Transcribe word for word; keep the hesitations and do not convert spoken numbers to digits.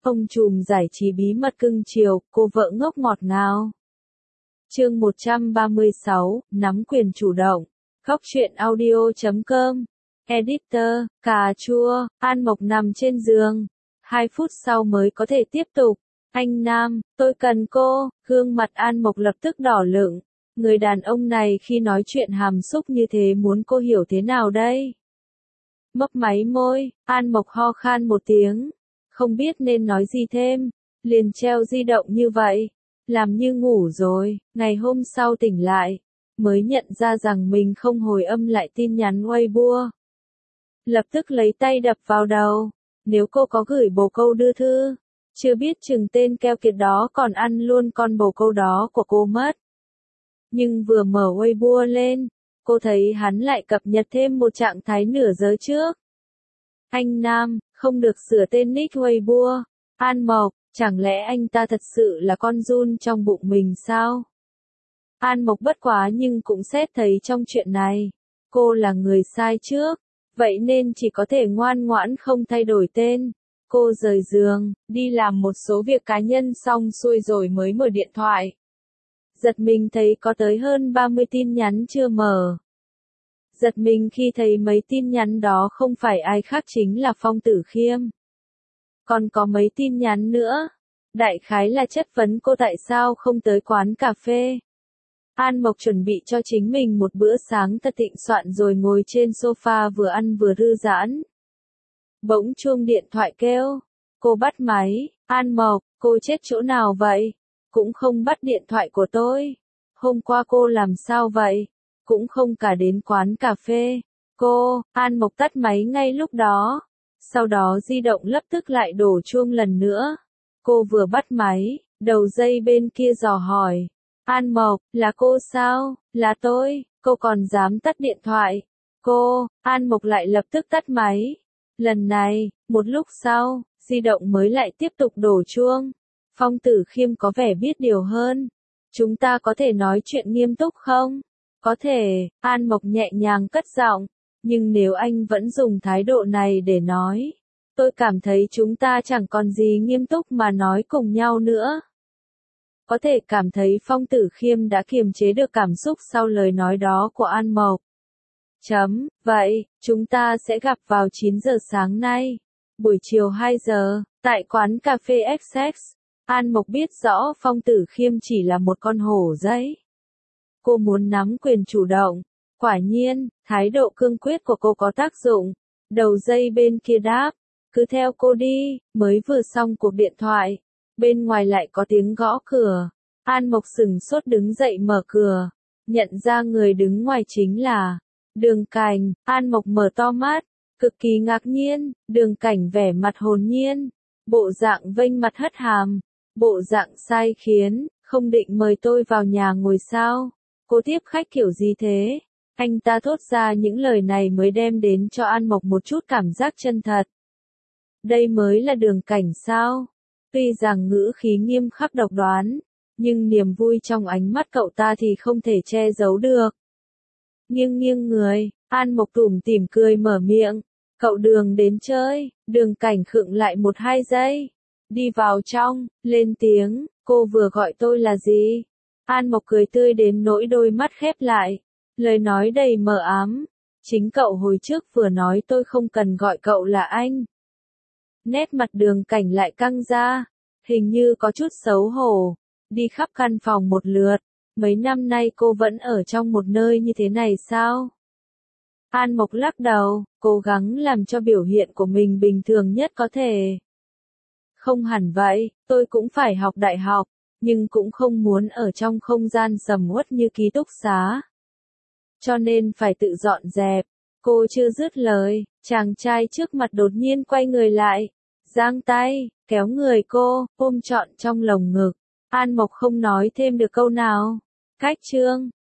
Ông trùm giải trí bí mật cưng chiều, cô vợ ngốc ngọt ngào. Chương một trăm ba mươi sáu, nắm quyền chủ động. Góc truyện audio chấm com. Editor, cà chua, An Mộc nằm trên giường. Hai phút sau mới có thể tiếp tục. Anh Nam, tôi cần cô. Gương mặt An Mộc lập tức đỏ lựng. Người đàn ông này khi nói chuyện hàm xúc như thế muốn cô hiểu thế nào đây? Mấp máy môi, An Mộc ho khan một tiếng. Không biết nên nói gì thêm. Liền treo di động như vậy. Làm như ngủ rồi, ngày hôm sau tỉnh lại. Mới nhận ra rằng mình không hồi âm lại tin nhắn Weibo. Lập tức lấy tay đập vào đầu. Nếu cô có gửi bồ câu đưa thư, chưa biết chừng tên keo kiệt đó còn ăn luôn con bồ câu đó của cô mất. Nhưng vừa mở Weibo lên, cô thấy hắn lại cập nhật thêm một trạng thái nửa giờ trước. Anh Nam, không được sửa tên nick Weibo. An Mộc, chẳng lẽ anh ta thật sự là con giun trong bụng mình sao? An Mộc bất quá nhưng cũng xét thấy trong chuyện này, cô là người sai trước, vậy nên chỉ có thể ngoan ngoãn không thay đổi tên. Cô rời giường, đi làm một số việc cá nhân xong xuôi rồi mới mở điện thoại. Giật mình thấy có tới hơn ba mươi tin nhắn chưa mở. Giật mình khi thấy mấy tin nhắn đó không phải ai khác chính là Phong Tử Khiêm. Còn có mấy tin nhắn nữa. Đại khái là chất vấn cô tại sao không tới quán cà phê. An Mộc chuẩn bị cho chính mình một bữa sáng thật thịnh soạn rồi ngồi trên sofa vừa ăn vừa thư giãn. Bỗng chuông điện thoại kêu. Cô bắt máy. An Mộc, cô chết chỗ nào vậy? Cũng không bắt điện thoại của tôi. Hôm qua cô làm sao vậy? Cũng không cả đến quán cà phê. Cô, An Mộc tắt máy ngay lúc đó. Sau đó di động lập tức lại đổ chuông lần nữa. Cô vừa bắt máy, đầu dây bên kia dò hỏi. An Mộc, là cô sao? Là tôi, cô còn dám tắt điện thoại. Cô, An Mộc lại lập tức tắt máy. Lần này, một lúc sau, di động mới lại tiếp tục đổ chuông. Phong Tử Khiêm có vẻ biết điều hơn. Chúng ta có thể nói chuyện nghiêm túc không? Có thể, An Mộc nhẹ nhàng cất giọng. Nhưng nếu anh vẫn dùng thái độ này để nói, tôi cảm thấy chúng ta chẳng còn gì nghiêm túc mà nói cùng nhau nữa. Có thể cảm thấy Phong Tử Khiêm đã kiềm chế được cảm xúc sau lời nói đó của An Mộc. Chấm, vậy, chúng ta sẽ gặp vào chín giờ sáng nay, buổi chiều hai giờ, tại quán cà phê ích ích. An Mộc biết rõ Phong Tử Khiêm chỉ là một con hổ giấy. Cô muốn nắm quyền chủ động. Quả nhiên, thái độ cương quyết của cô có tác dụng. Đầu dây bên kia đáp, cứ theo cô đi. Mới vừa xong cuộc điện thoại, bên ngoài lại có tiếng gõ cửa. An Mộc sửng sốt đứng dậy mở cửa, nhận ra người đứng ngoài chính là Đường Cảnh. An Mộc mở to mắt, cực kỳ ngạc nhiên. Đường Cảnh vẻ mặt hồn nhiên, bộ dạng vênh mặt hất hàm, bộ dạng sai khiến. Không định mời tôi vào nhà ngồi sao? Cô tiếp khách kiểu gì thế? Anh ta thốt ra những lời này mới đem đến cho An Mộc một chút cảm giác chân thật. Đây mới là Đường Cảnh sao? Tuy rằng ngữ khí nghiêm khắc độc đoán, nhưng niềm vui trong ánh mắt cậu ta thì không thể che giấu được. Nghiêng nghiêng người, An Mộc tủm tỉm cười mở miệng. Cậu Đường đến chơi. Đường Cảnh khựng lại một hai giây. Đi vào trong, lên tiếng, cô vừa gọi tôi là gì? An Mộc cười tươi đến nỗi đôi mắt khép lại. Lời nói đầy mờ ám. Chính cậu hồi trước vừa nói tôi không cần gọi cậu là anh. Nét mặt Đường Cảnh lại căng ra. Hình như có chút xấu hổ. Đi khắp căn phòng một lượt. Mấy năm nay cô vẫn ở trong một nơi như thế này sao? An Mộc lắc đầu, cố gắng làm cho biểu hiện của mình bình thường nhất có thể. Không hẳn vậy, tôi cũng phải học đại học, nhưng cũng không muốn ở trong không gian sầm uất như ký túc xá. Cho nên phải tự dọn dẹp. Cô chưa dứt lời, chàng trai trước mặt đột nhiên quay người lại, giang tay, kéo người cô, ôm trọn trong lồng ngực. An Mộc không nói thêm được câu nào. Cách chương.